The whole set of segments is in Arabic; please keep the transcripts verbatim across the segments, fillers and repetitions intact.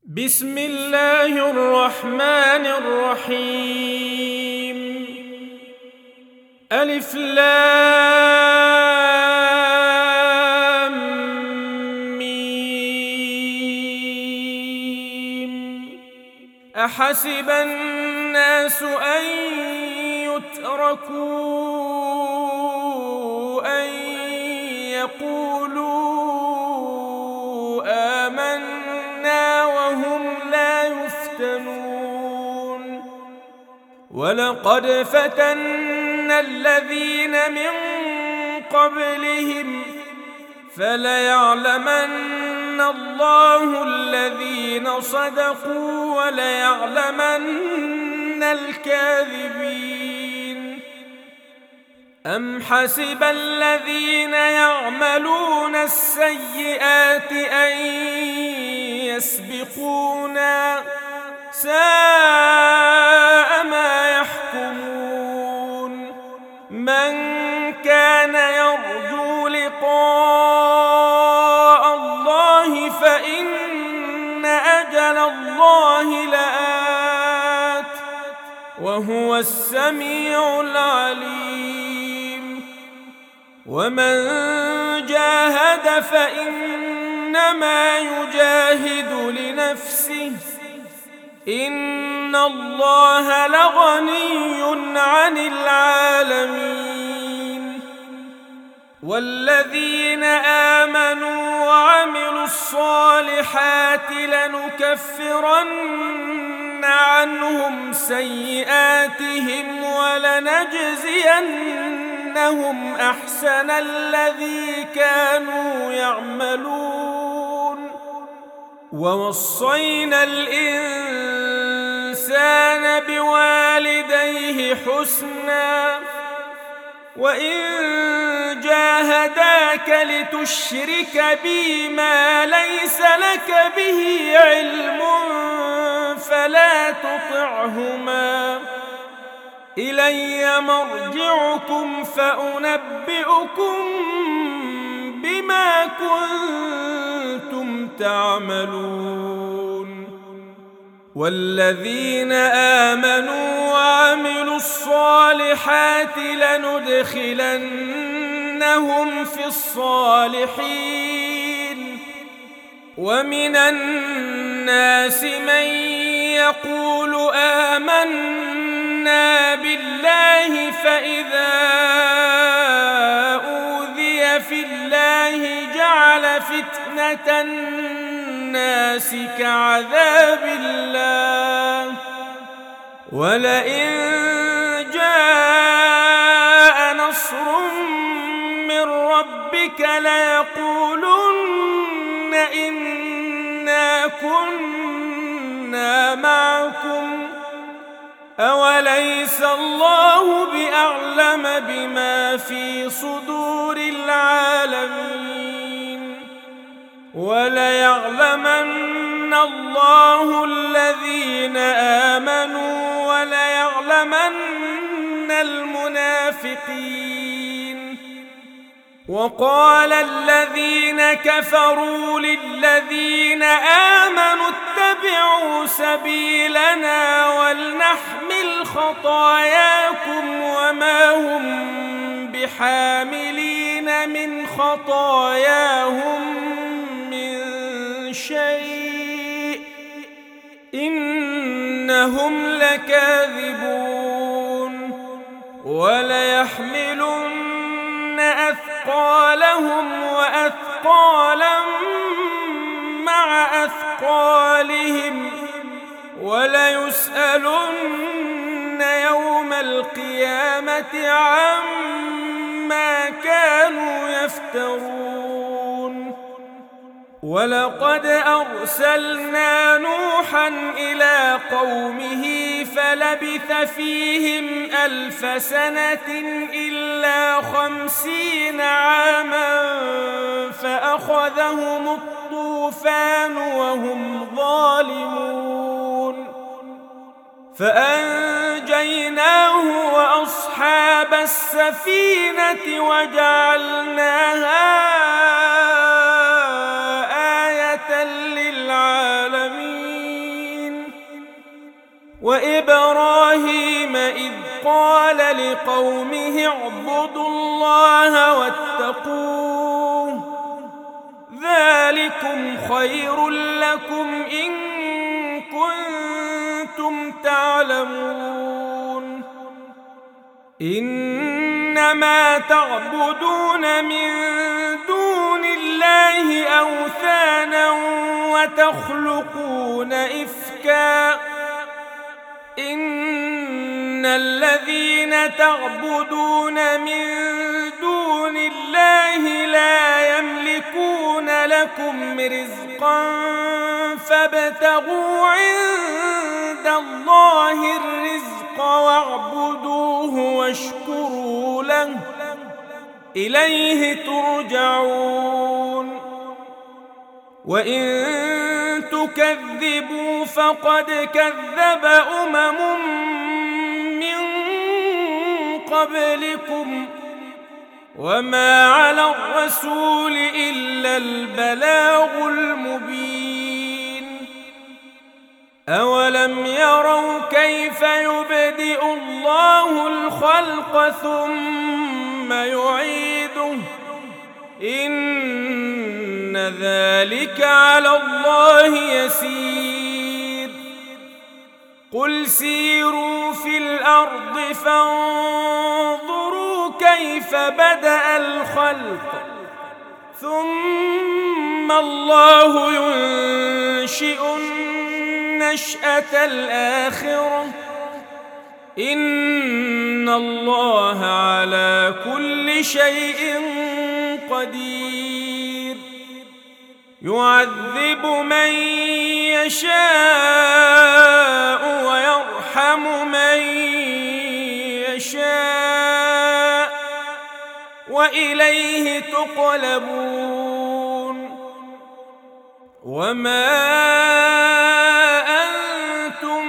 بسم الله الرحمن الرحيم. ألف لام ميم. أحسب الناس أن يتركوا أن يقولوا آمنا وهم لا يفتنون. ولقد فتنا الذين من قبلهم فليعلمن الله الذين صدقوا وليعلمن الكاذبين. أم حسب الذين يعملون السيئات أن يسبقونا ساء ما يحكمون. من كان يرجو لقاء الله فإن أجل الله لآت وهو السميع العليم. ومن جاهد فإنما يجاهد لنفسه إن الله لغني عن العالمين. والذين آمنوا وعملوا الصالحات لنكفرن عنهم سيئاتهم ولنجزينهم أحسن الذي كانوا يعملون. ووصينا الإنسان بوالديه حسنا وإن جاهداك لتشرك بي ما ليس لك به علم فلا تطعهما إلي مرجعكم فأنبئكم بما كنتم تعملون. والذين آمنوا وعملوا الصالحات لندخلنهم في الصالحين. ومن الناس من يقول آمنا بالله فإذا أوذي في الله جعل فتنة الناس كعذاب الله ولئن جاء نصر من ربك ليقولن إنا كنا معكم أوليس الله بأعلم بما في صدور العالمين. وليعلمن الله الذين آمنوا وليعلمن المنافقين. وقال الذين كفروا للذين آمنوا اتبعوا سبيلنا ولنحمل خطاياكم وما هم بحاملين من خطاياهم من شيء إنهم لكاذبون. وليحملن أثقالهم وأثقالا مع أثقالهم وليسألن يوم القيامة عما كانوا يفترون. ولقد أرسلنا نوحا إلى قومه فلبث فيهم ألف سنة إلا خمسين عاما فأخذهم الطوفان وهم ظالمون فأنجيناه وأصحاب السفينة وجعلناها آية للعالمين. وإبراهيم إذ قال لقومه اعبدوا الله واتقوه ذلكم خير لكم إن كنتم تعلمون إنما تعبدون من دون الله أوثانا وتخلقون إفكا إن الذين تعبدون من دون الله لا يملكون لكم رزقا فابتغوا عند الله الرزق واعبدوه واشكروا له إليه ترجعون وإن تكذبوا فقد كذب أمم من قبلكم وما على الرسول إلا البلاغ المبين أولم يروا كيف يبدئ الله الخلق ثم يعيده إن ذلك على الله يسير قل سيروا في الأرض فانظروا كيف بدأ الخلق ثم الله ينشئ النشأة الآخرة إن الله على كل شيء قدير يعذب من يشاء ويرحم من يشاء وإليه تقلبون وما أنتم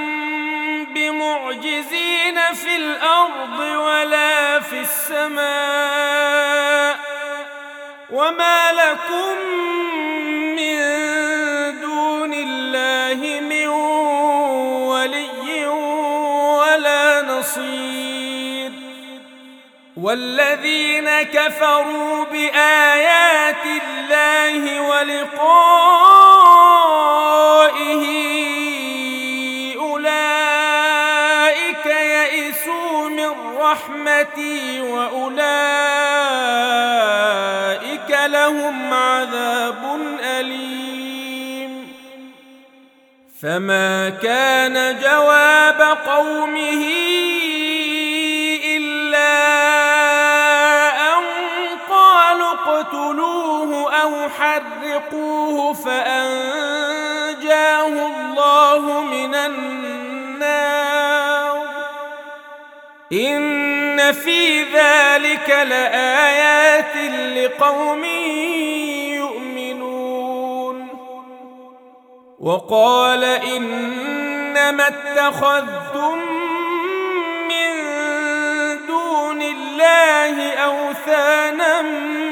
بمعجزين في الأرض ولا في السماء وما لكم من دون الله من ولي ولا نصير والذين كفروا بآيات الله ولقائه أولئك يئسوا من رحمتي وأولئك لهم عذاب أليم فما كان جواب قومه إلا أن قالوا اقتلوه أو حرقوه فأنجاه الله من النار إن في ذلك لآيات لقوم يؤمنون وقال إنما اتخذتم من دون الله أوثانا